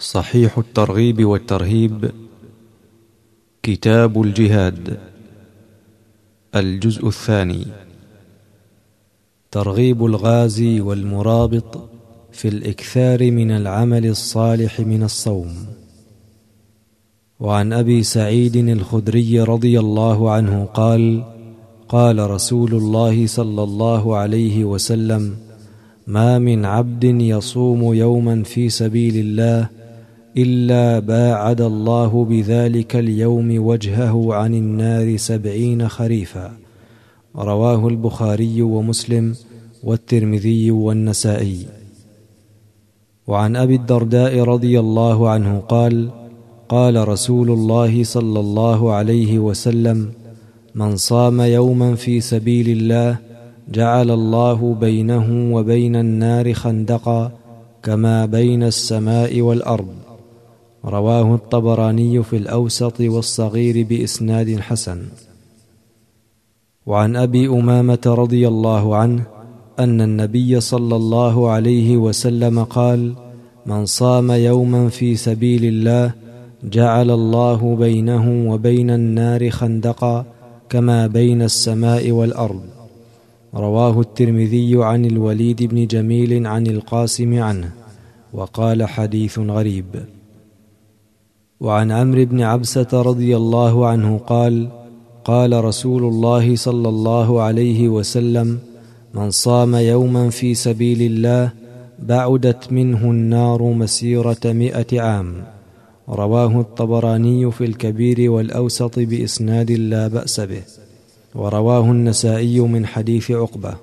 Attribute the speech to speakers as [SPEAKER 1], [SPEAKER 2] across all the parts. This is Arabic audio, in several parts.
[SPEAKER 1] صحيح الترغيب والترهيب، كتاب الجهاد، الجزء الثاني. ترغيب الغازي والمرابط في الإكثار من العمل الصالح من الصوم. وعن أبي سعيد الخدري رضي الله عنه قال: قال رسول الله صلى الله عليه وسلم: ما من عبد يصوم يوما في سبيل الله إلا باعد الله بذلك اليوم وجهه عن النار 70 خريفا. رواه البخاري ومسلم والترمذي والنسائي. وعن أبي الدرداء رضي الله عنه قال: قال رسول الله صلى الله عليه وسلم: من صام يوما في سبيل الله جعل الله بينه وبين النار خندقا كما بين السماء والأرض. رواه الطبراني في الأوسط والصغير بإسناد حسن. وعن أبي أمامة رضي الله عنه أن النبي صلى الله عليه وسلم قال: من صام يوما في سبيل الله جعل الله بينه وبين النار خندقا كما بين السماء والأرض. رواه الترمذي عن الوليد بن جميل عن القاسم عنه وقال: حديث غريب. وعن عمرو بن عبسة رضي الله عنه قال: قال رسول الله صلى الله عليه وسلم: من صام يوما في سبيل الله بعدت منه النار مسيرة 100 عام. رواه الطبراني في الكبير والأوسط بإسناد لا بأس به. ورواه النسائي من حديث عقبة.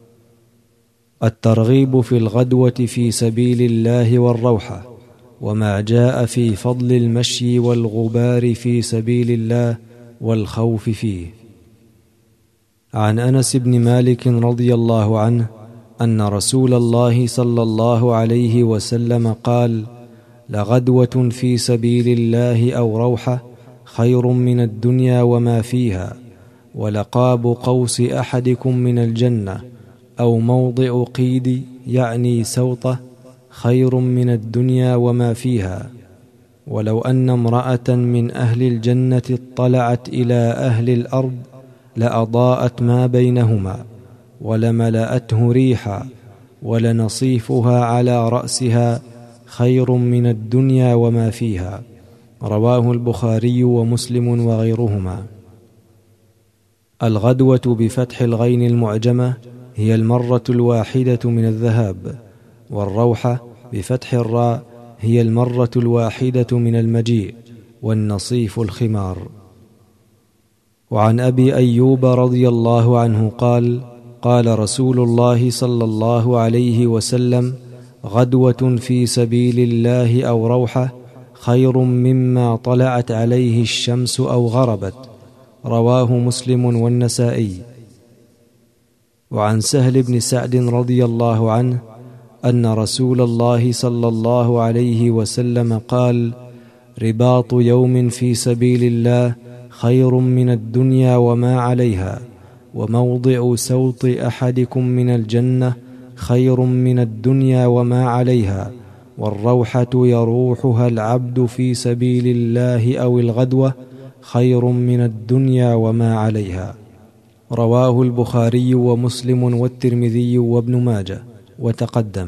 [SPEAKER 1] الترغيب في الغدوة في سبيل الله والروحة، وما جاء في فضل المشي والغبار في سبيل الله والخوف فيه. عن أنس بن مالك رضي الله عنه أن رسول الله صلى الله عليه وسلم قال: لغدوة في سبيل الله أو روحة خير من الدنيا وما فيها، ولقاب قوس أحدكم من الجنة أو موضع قيد يعني سوطة خير من الدنيا وما فيها. ولو أن امرأة من أهل الجنة اطلعت إلى أهل الأرض لأضاءت ما بينهما ولملأته ريحا، ولنصيفها على رأسها خير من الدنيا وما فيها. رواه البخاري ومسلم وغيرهما. الغدوة بفتح الغين المعجمة هي المرة الواحدة من الذهاب، والروحة بفتح الراء هي المرة الواحدة من المجيء، والنصيف الخمار. وعن أبي أيوب رضي الله عنه قال: قال رسول الله صلى الله عليه وسلم: غدوة في سبيل الله أو روحة خير مما طلعت عليه الشمس أو غربت. رواه مسلم والنسائي. وعن سهل بن سعد رضي الله عنه أن رسول الله صلى الله عليه وسلم قال: رباط يوم في سبيل الله خير من الدنيا وما عليها، وموضع سوط أحدكم من الجنة خير من الدنيا وما عليها، والروحة يروحها العبد في سبيل الله أو الغدوة خير من الدنيا وما عليها. رواه البخاري ومسلم والترمذي وابن ماجه وتقدم.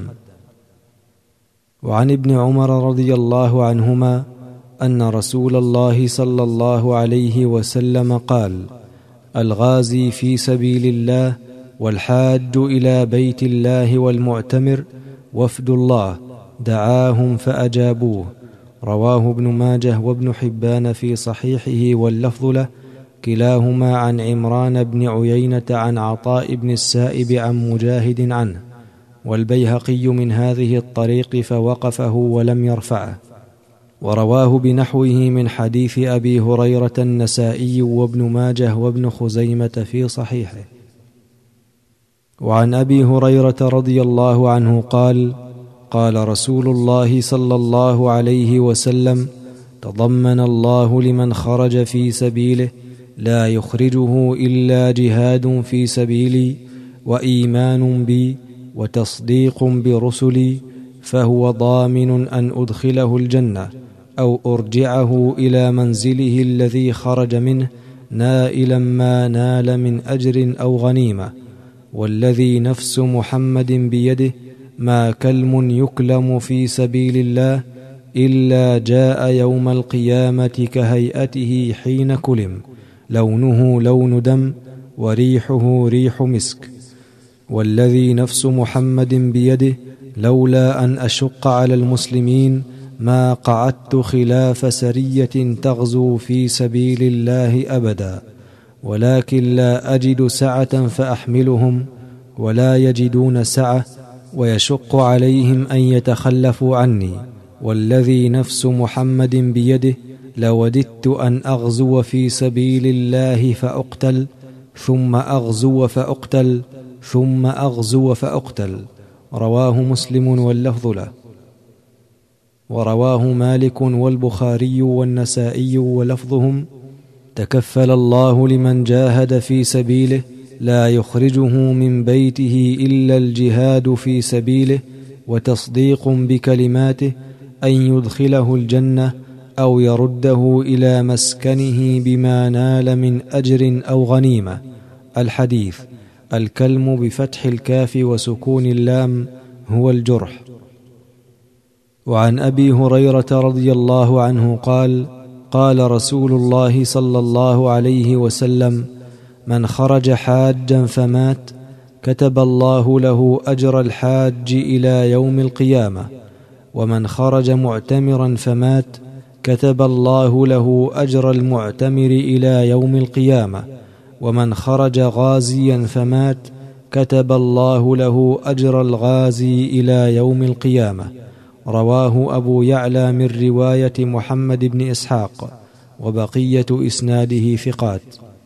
[SPEAKER 1] وعن ابن عمر رضي الله عنهما أن رسول الله صلى الله عليه وسلم قال: الغازي في سبيل الله والحاج إلى بيت الله والمعتمر وفد الله دعاهم فأجابوه. رواه ابن ماجه وابن حبان في صحيحه واللفظ له، كلاهما عن عمران بن عيينة عن عطاء بن السائب عن مجاهد عنه، والبيهقي من هذه الطريق فوقفه ولم يرفعه. ورواه بنحوه من حديث أبي هريرة النسائي وابن ماجه وابن خزيمة في صحيحه. وعن أبي هريرة رضي الله عنه قال: قال رسول الله صلى الله عليه وسلم: تضمن الله لمن خرج في سبيله لا يخرجه إلا جهاد في سبيلي وإيمان بي وتصديق برسلي فهو ضامن أن أدخله الجنة أو أرجعه إلى منزله الذي خرج منه نائلا ما نال من أجر أو غنيمة. والذي نفس محمد بيده ما كلم يكلم في سبيل الله إلا جاء يوم القيامة كهيئته حين كلم، لونه لون دم وريحه ريح مسك. والذي نفس محمد بيده لولا أن أشق على المسلمين ما قعدت خلاف سرية تغزو في سبيل الله أبدا، ولكن لا أجد سعة فأحملهم ولا يجدون سعة ويشق عليهم أن يتخلفوا عني. والذي نفس محمد بيده لوددت أن أغزو في سبيل الله فأقتل ثم أغزو فأقتل ثم أغزو فأقتل. رواه مسلم واللفظ له. ورواه مالك والبخاري والنسائي ولفظهم: تكفل الله لمن جاهد في سبيله لا يخرجه من بيته إلا الجهاد في سبيله وتصديق بكلماته أن يدخله الجنة أو يرده إلى مسكنه بما نال من أجر أو غنيمة. الحديث. الكلم بفتح الكاف وسكون اللام هو الجرح. وعن أبي هريرة رضي الله عنه قال: قال رسول الله صلى الله عليه وسلم: من خرج حاجا فمات كتب الله له أجر الحاج إلى يوم القيامة، ومن خرج معتمرا فمات كتب الله له أجر المعتمر إلى يوم القيامة، ومن خرج غازيا فمات كتب الله له أجر الغازي إلى يوم القيامة. رواه أبو يعلى من رواية محمد بن إسحاق، وبقية إسناده ثقات.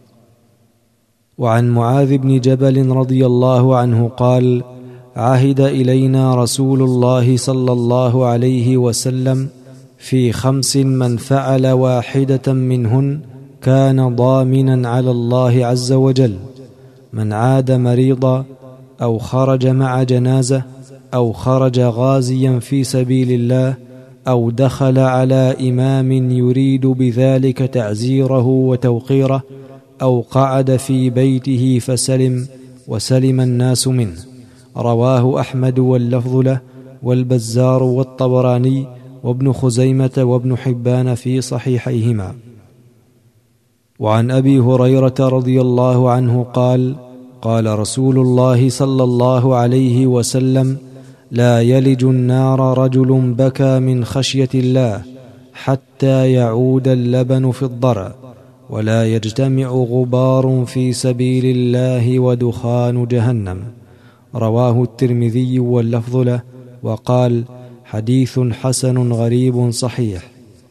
[SPEAKER 1] وعن معاذ بن جبل رضي الله عنه قال: عهد إلينا رسول الله صلى الله عليه وسلم في 5 من فعل واحدة منهن كان ضامنا على الله عز وجل: من عاد مريضا، أو خرج مع جنازة، أو خرج غازيا في سبيل الله، أو دخل على إمام يريد بذلك تعزيره وتوقيره، أو قعد في بيته فسلم وسلم الناس منه. رواه أحمد واللفظ له، والبزار والطبراني وابن خزيمة وابن حبان في صحيحيهما. وعن أبي هريرة رضي الله عنه قال: قال رسول الله صلى الله عليه وسلم: لا يلج النار رجل بكى من خشية الله حتى يعود اللبن في الضرع، ولا يجتمع غبار في سبيل الله ودخان جهنم. رواه الترمذي واللفظ له، وقال: حديث حسن غريب صحيح.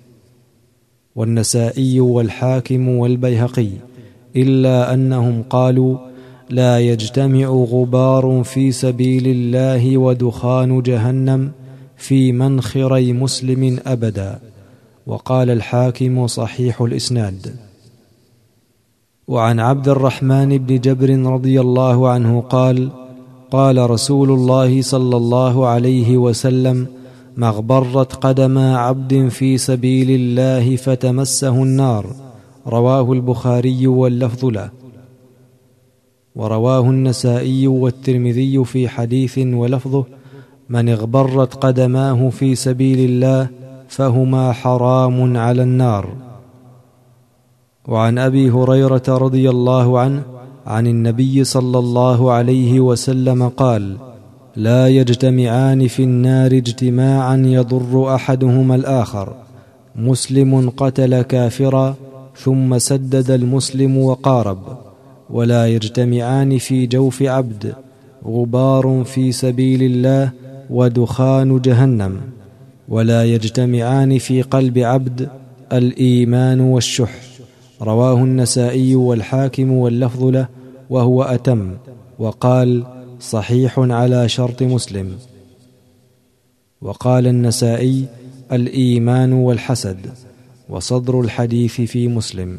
[SPEAKER 1] والنسائي والحاكم والبيهقي، إلا أنهم قالوا: لا يجتمع غبار في سبيل الله ودخان جهنم في منخري مسلم أبدا. وقال الحاكم: صحيح الإسناد. وعن عبد الرحمن بن جبر رضي الله عنه قال: قال رسول الله صلى الله عليه وسلم: ما اغبرت قدما عبد في سبيل الله فتمسه النار. رواه البخاري واللفظ له. ورواه النسائي والترمذي في حديث ولفظه: من اغبرت قدماه في سبيل الله فهما حرام على النار. وعن أبي هريرة رضي الله عنه عن النبي صلى الله عليه وسلم قال: لا يجتمعان في النار اجتماعا يضر أحدهما الآخر: مسلم قتل كافرا ثم سدد المسلم وقارب. ولا يجتمعان في جوف عبد: غبار في سبيل الله ودخان جهنم. ولا يجتمعان في قلب عبد: الإيمان والشح. رواه النسائي والحاكم واللفظ له، وهو أتم، وقال: صحيح على شرط مسلم. وقال النسائي: الإيمان والحسد. وصدر الحديث في مسلم.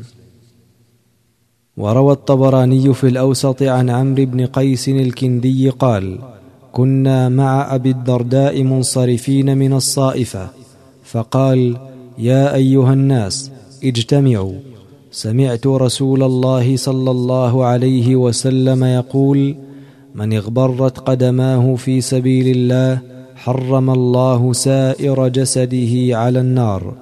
[SPEAKER 1] وروى الطبراني في الأوسط عن عمرو بن قيس الكندي قال: كنا مع أبي الدرداء منصرفين من الصائفة، فقال: يا أيها الناس اجتمعوا، سمعت رسول الله صلى الله عليه وسلم يقول: من اغبرت قدماه في سبيل الله حرم الله سائر جسده على النار.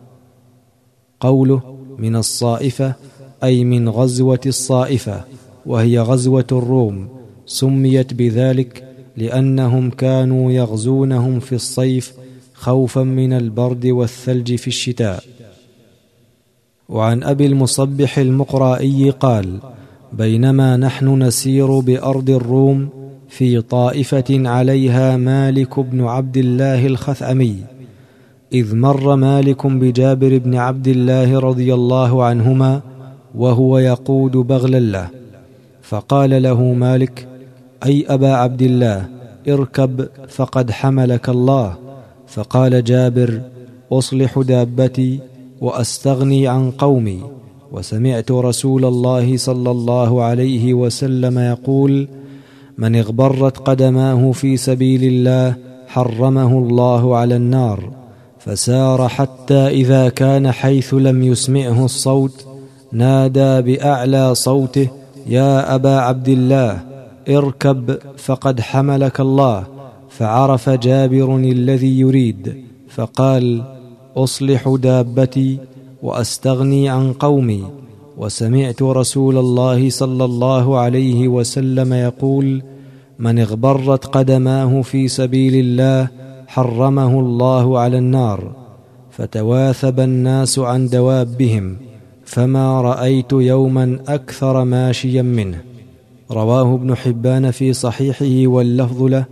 [SPEAKER 1] قوله من الصائفة أي من غزوة الصائفة، وهي غزوة الروم، سميت بذلك لأنهم كانوا يغزونهم في الصيف خوفا من البرد والثلج في الشتاء. وعن أبي المصبح المقرائي قال: بينما نحن نسير بأرض الروم في طائفة عليها مالك بن عبد الله الخثعمي، إذ مر مالك بجابر بن عبد الله رضي الله عنهما وهو يقود بغلا له، فقال له مالك: أي أبا عبد الله، اركب فقد حملك الله. فقال جابر: أصلح دابتي وأستغني عن قومي، وسمعت رسول الله صلى الله عليه وسلم يقول: من اغبرت قدماه في سبيل الله حرمه الله على النار. فسار حتى إذا كان حيث لم يسمعه الصوت نادى بأعلى صوته: يا أبا عبد الله، اركب فقد حملك الله. فعرف جابر الذي يريد، فقال: أصلح دابتي وأستغني عن قومي، وسمعت رسول الله صلى الله عليه وسلم يقول: من اغبرت قدماه في سبيل الله حرمه الله على النار. فتواثب الناس عن دوابهم، فما رأيت يوما أكثر ماشيا منه. رواه ابن حبان في صحيحه واللفظ له،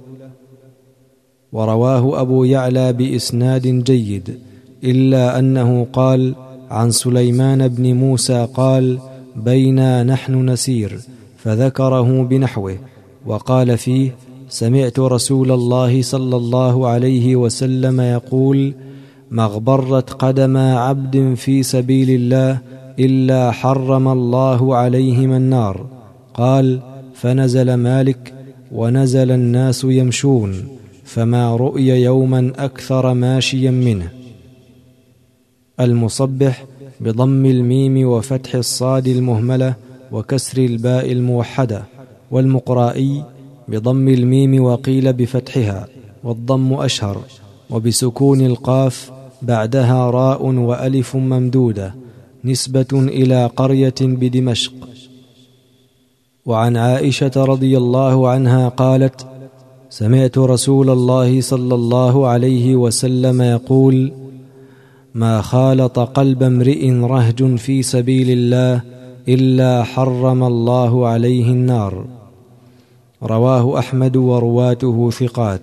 [SPEAKER 1] ورواه أبو يعلى بإسناد جيد، إلا أنه قال عن سليمان بن موسى قال: بينا نحن نسير، فذكره بنحوه، وقال فيه: سمعت رسول الله صلى الله عليه وسلم يقول: ما اغبرت قدم عبد في سبيل الله إلا حرم الله عليهما النار. قال: فنزل مالك ونزل الناس يمشون، فما رؤي يوما أكثر ماشيا منه. المصبح بضم الميم وفتح الصاد المهملة وكسر الباء الموحدة، والمقرائي بضم الميم وقيل بفتحها، والضم أشهر، وبسكون القاف بعدها راء وألف ممدودة، نسبة إلى قرية بدمشق. وعن عائشة رضي الله عنها قالت: سمعت رسول الله صلى الله عليه وسلم يقول: ما خالط قلب امرئ رهج في سبيل الله إلا حرم الله عليه النار. رواه أحمد ورواته ثقات.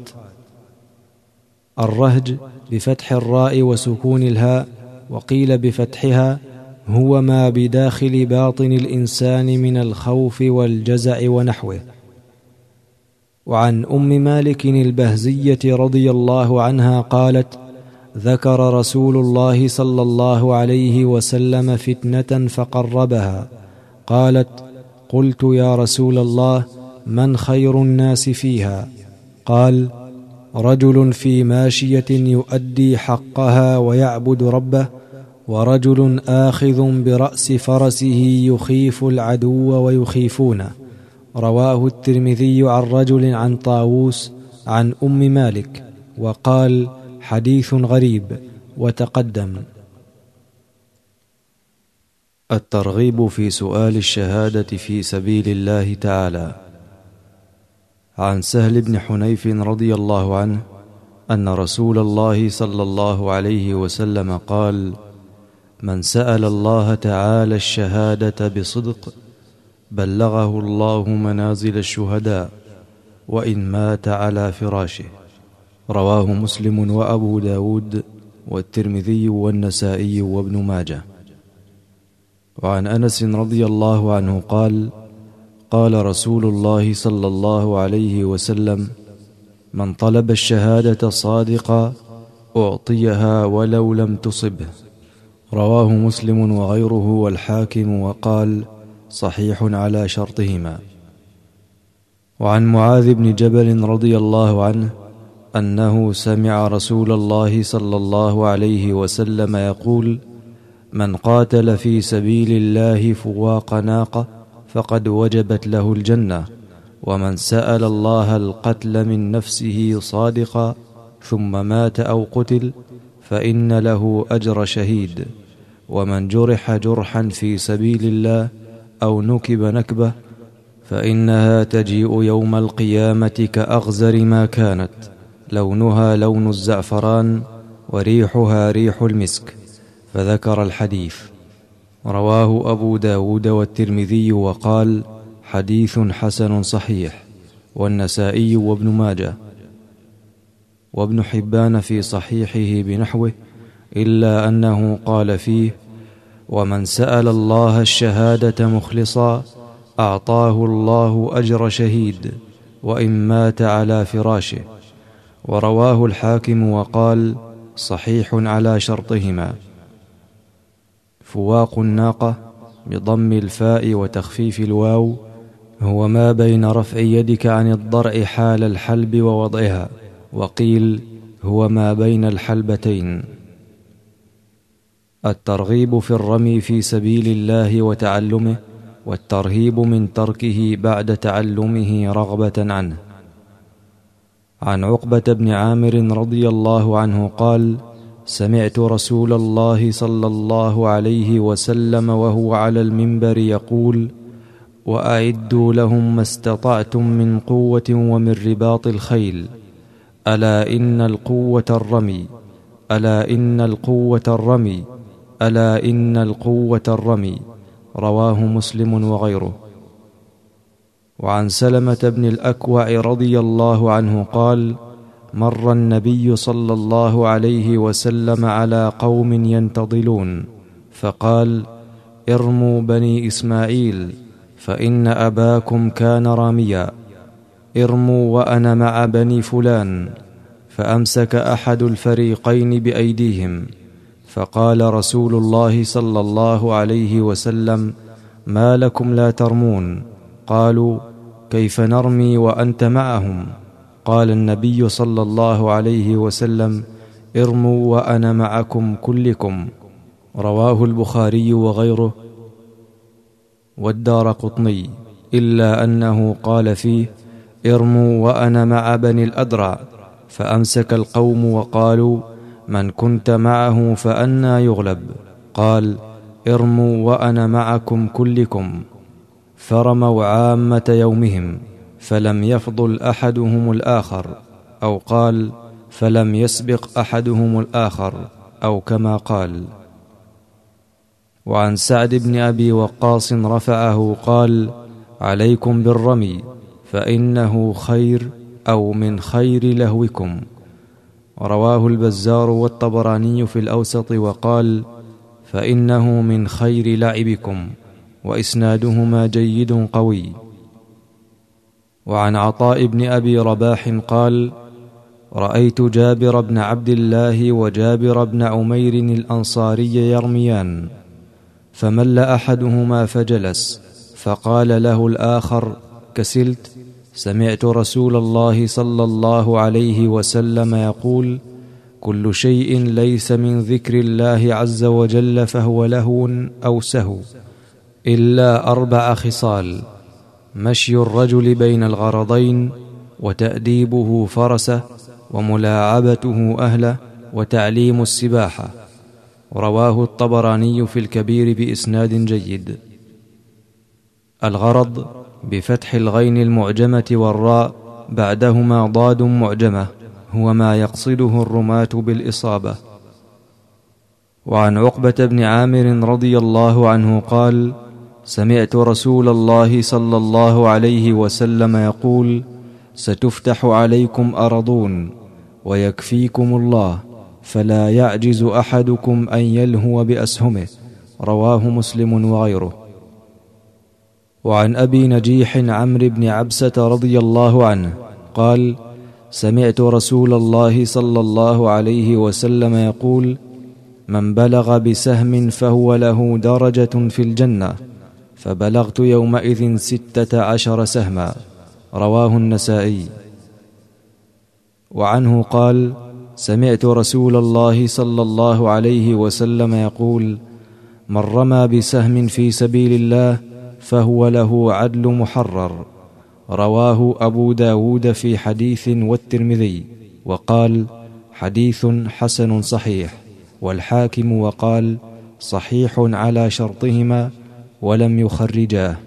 [SPEAKER 1] الرهج بفتح الراء وسكون الهاء، وقيل بفتحها، هو ما بداخل باطن الإنسان من الخوف والجزع ونحوه. وعن أم مالك البهزية رضي الله عنها قالت: ذكر رسول الله صلى الله عليه وسلم فتنة فقربها، قالت: قلت يا رسول الله، من خير الناس فيها؟ قال: رجل في ماشية يؤدي حقها ويعبد ربه، ورجل آخذ برأس فرسه يخيف العدو ويخيفونه. رواه الترمذي عن رجل عن طاووس عن أم مالك، وقال: حديث غريب، وتقدم. الترغيب في سؤال الشهادة في سبيل الله تعالى. عن سهل بن حنيف رضي الله عنه أن رسول الله صلى الله عليه وسلم قال: من سأل الله تعالى الشهادة بصدق بلغه الله منازل الشهداء وإن مات على فراشه. رواه مسلم وأبو داود والترمذي والنسائي وابن ماجه. وعن أنس رضي الله عنه قال: قال رسول الله صلى الله عليه وسلم: من طلب الشهادة صادقا أعطيها ولو لم تصبه. رواه مسلم وغيره والحاكم، وقال: صحيح على شرطهما. وعن معاذ بن جبل رضي الله عنه أنه سمع رسول الله صلى الله عليه وسلم يقول: من قاتل في سبيل الله فواق ناقة فقد وجبت له الجنة، ومن سأل الله القتل من نفسه صادقا ثم مات أو قتل فإن له أجر شهيد، ومن جرح جرحا في سبيل الله أو نكب نكبة فإنها تجيء يوم القيامة كأغزر ما كانت، لونها لون الزعفران وريحها ريح المسك. فذكر الحديث. رواه أبو داود والترمذي وقال: حديث حسن صحيح، والنسائي وابن ماجه، وابن حبان في صحيحه بنحوه، إلا أنه قال فيه: ومن سأل الله الشهادة مخلصا أعطاه الله أجر شهيد وإن مات على فراشه. ورواه الحاكم وقال: صحيح على شرطهما. فواق الناقة بضم الفاء وتخفيف الواو هو ما بين رفع يدك عن الضرع حال الحلب ووضعها، وقيل هو ما بين الحلبتين. الترغيب في الرمي في سبيل الله وتعلمه، والترهيب من تركه بعد تعلمه رغبة عنه. عن عقبة بن عامر رضي الله عنه قال: سمعت رسول الله صلى الله عليه وسلم وهو على المنبر يقول: وأعدوا لهم ما استطعتم من قوة ومن رباط الخيل، ألا إن القوة الرمي، ألا إن القوة الرمي، ألا إن القوة الرمي. رواه مسلم وغيره. وعن سلمة بن الأكوع رضي الله عنه قال: مر النبي صلى الله عليه وسلم على قوم ينتظلون فقال: ارموا بني إسماعيل فإن أباكم كان راميا، ارموا وأنا مع بني فلان. فأمسك أحد الفريقين بأيديهم، فقال رسول الله صلى الله عليه وسلم: ما لكم لا ترمون؟ قالوا: كيف نرمي وأنت معهم؟ قال النبي صلى الله عليه وسلم: ارموا وأنا معكم كلكم. رواه البخاري وغيره والدارقطني، إلا أنه قال فيه: ارموا وأنا مع بني الأدرع. فأمسك القوم وقالوا: من كنت معه فأنى يغلب؟ قال: ارموا وأنا معكم كلكم. فرموا عامة يومهم فلم يفضل أحدهم الآخر، أو قال: فلم يسبق أحدهم الآخر، أو كما قال. وعن سعد بن أبي وقاص رفعه قال: عليكم بالرمي فإنه خير أو من خير لهوكم. رواه البزار والطبراني في الأوسط وقال: فإنه من خير لعبكم، وإسنادهما جيد قوي. وعن عطاء بن أبي رباح قال: رأيت جابر بن عبد الله وجابر بن عمير الأنصاري يرميان، فمل أحدهما فجلس، فقال له الآخر: كسلت؟ سمعت رسول الله صلى الله عليه وسلم يقول: كل شيء ليس من ذكر الله عز وجل فهو لهو أو سهو، إلا 4 خصال: مشي الرجل بين الغرضين، وتأديبه فرسه، وملاعبته أهله، وتعليم السباحة. رواه الطبراني في الكبير بإسناد جيد. الغرض بفتح الغين المعجمة والراء بعدهما ضاد معجمة هو ما يقصده الرماة بالإصابة. وعن عقبة بن عامر رضي الله عنه قال: سمعت رسول الله صلى الله عليه وسلم يقول: ستفتح عليكم أرضون ويكفيكم الله، فلا يعجز أحدكم أن يلهو بأسهمه. رواه مسلم وغيره. وعن أبي نجيح عمرو بن عبسة رضي الله عنه قال: سمعت رسول الله صلى الله عليه وسلم يقول: من بلغ بسهم فهو له درجة في الجنة، فبلغت يومئذ 16 سهما. رواه النسائي. وعنه قال: سمعت رسول الله صلى الله عليه وسلم يقول: من رمى بسهم في سبيل الله فهو له عدل محرر. رواه أبو داود في حديث والترمذي، وقال: حديث حسن صحيح. والحاكم وقال: صحيح على شرطهما ولم يخرجاه.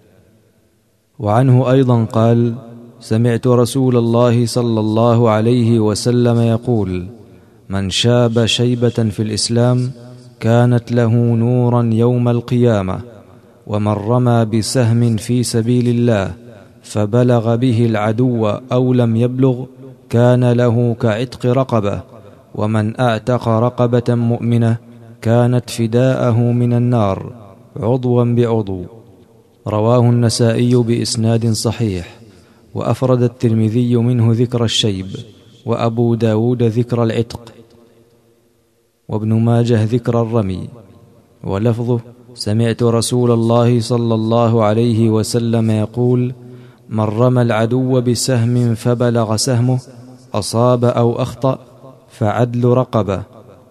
[SPEAKER 1] وعنه أيضا قال: سمعت رسول الله صلى الله عليه وسلم يقول: من شاب شيبة في الإسلام كانت له نورا يوم القيامة، ومن رمى بسهم في سبيل الله فبلغ به العدو أو لم يبلغ كان له كعتق رقبة، ومن أعتق رقبة مؤمنة كانت فداءه من النار عضوا بعضو. رواه النسائي بإسناد صحيح، وأفرد الترمذي منه ذكر الشيب، وأبو داود ذكر العتق، وابن ماجه ذكر الرمي. ولفظه: سمعت رسول الله صلى الله عليه وسلم يقول: من رمى العدو بسهم فبلغ سهمه أصاب أو أخطأ فعدل رقبة.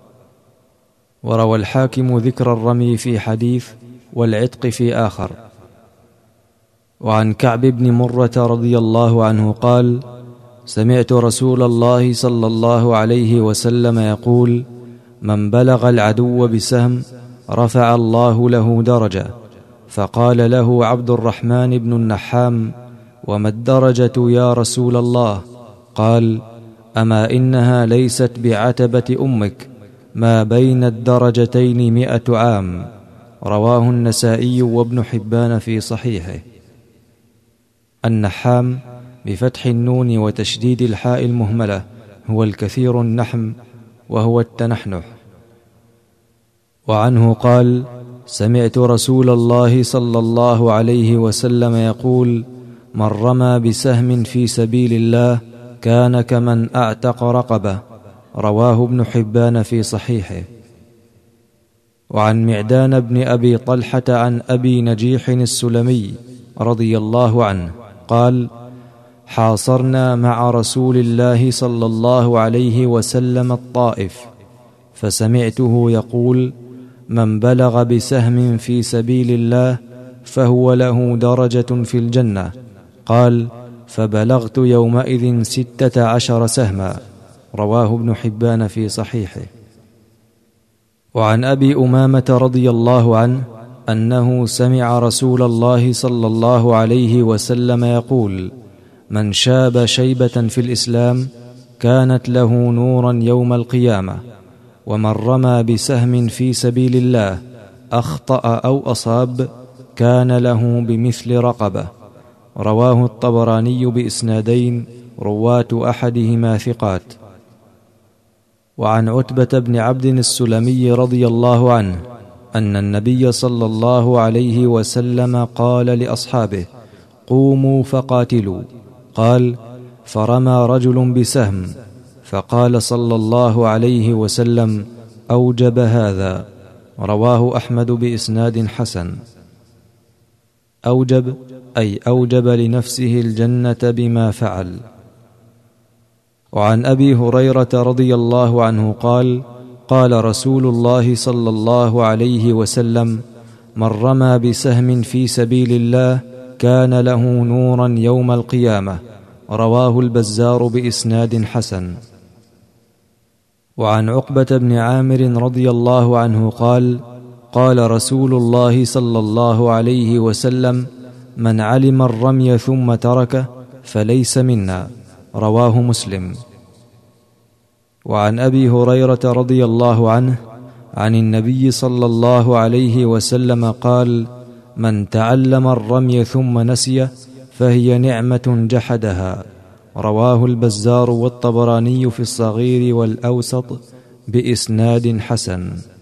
[SPEAKER 1] وروى الحاكم ذكر الرمي في حديث والعتق في آخر. وعن كعب بن مرة رضي الله عنه قال: سمعت رسول الله صلى الله عليه وسلم يقول: من بلغ العدو بسهم رفع الله له درجة. فقال له عبد الرحمن بن النحام: وما الدرجة يا رسول الله؟ قال: أما إنها ليست بعتبة أمك، ما بين الدرجتين 100 عام. رواه النسائي وابن حبان في صحيحه. النحام بفتح النون وتشديد الحاء المهملة هو الكثير النحم، وهو التنحنح. وعنه قال: سمعت رسول الله صلى الله عليه وسلم يقول: من رمى بسهم في سبيل الله كان كمن أعتق رقبة. رواه ابن حبان في صحيحه. وعن معدان بن أبي طلحة عن أبي نجيح السلمي رضي الله عنه قال: حاصرنا مع رسول الله صلى الله عليه وسلم الطائف، فسمعته يقول: من بلغ بسهم في سبيل الله فهو له درجة في الجنة. قال: فبلغت يومئذ 16 سهما. رواه ابن حبان في صحيحه. وعن أبي أمامة رضي الله عنه أنه سمع رسول الله صلى الله عليه وسلم يقول: من شاب شيبة في الإسلام كانت له نورا يوم القيامة، ومن رمى بسهم في سبيل الله أخطأ أو أصاب كان له بمثل رقبة. رواه الطبراني بإسنادين رواة أحدهما ثقات. وعن عتبة بن عبد السلمي رضي الله عنه أن النبي صلى الله عليه وسلم قال لأصحابه: قوموا فقاتلوا. قال: فرمى رجل بسهم، فقال صلى الله عليه وسلم: أوجب هذا. رواه أحمد بإسناد حسن. أوجب أي أوجب لنفسه الجنة بما فعل. وعن أبي هريرة رضي الله عنه قال: قال رسول الله صلى الله عليه وسلم: من رمى بسهم في سبيل الله كان له نورا يوم القيامة. رواه البزار بإسناد حسن. وعن عقبة بن عامر رضي الله عنه قال: قال رسول الله صلى الله عليه وسلم: من علم الرمي ثم تركه فليس منا. رواه مسلم. وعن أبي هريرة رضي الله عنه عن النبي صلى الله عليه وسلم قال: من تعلم الرمي ثم نسيه فهي نعمة جحدها. رواه البزار والطبراني في الصغير والأوسط بإسناد حسن.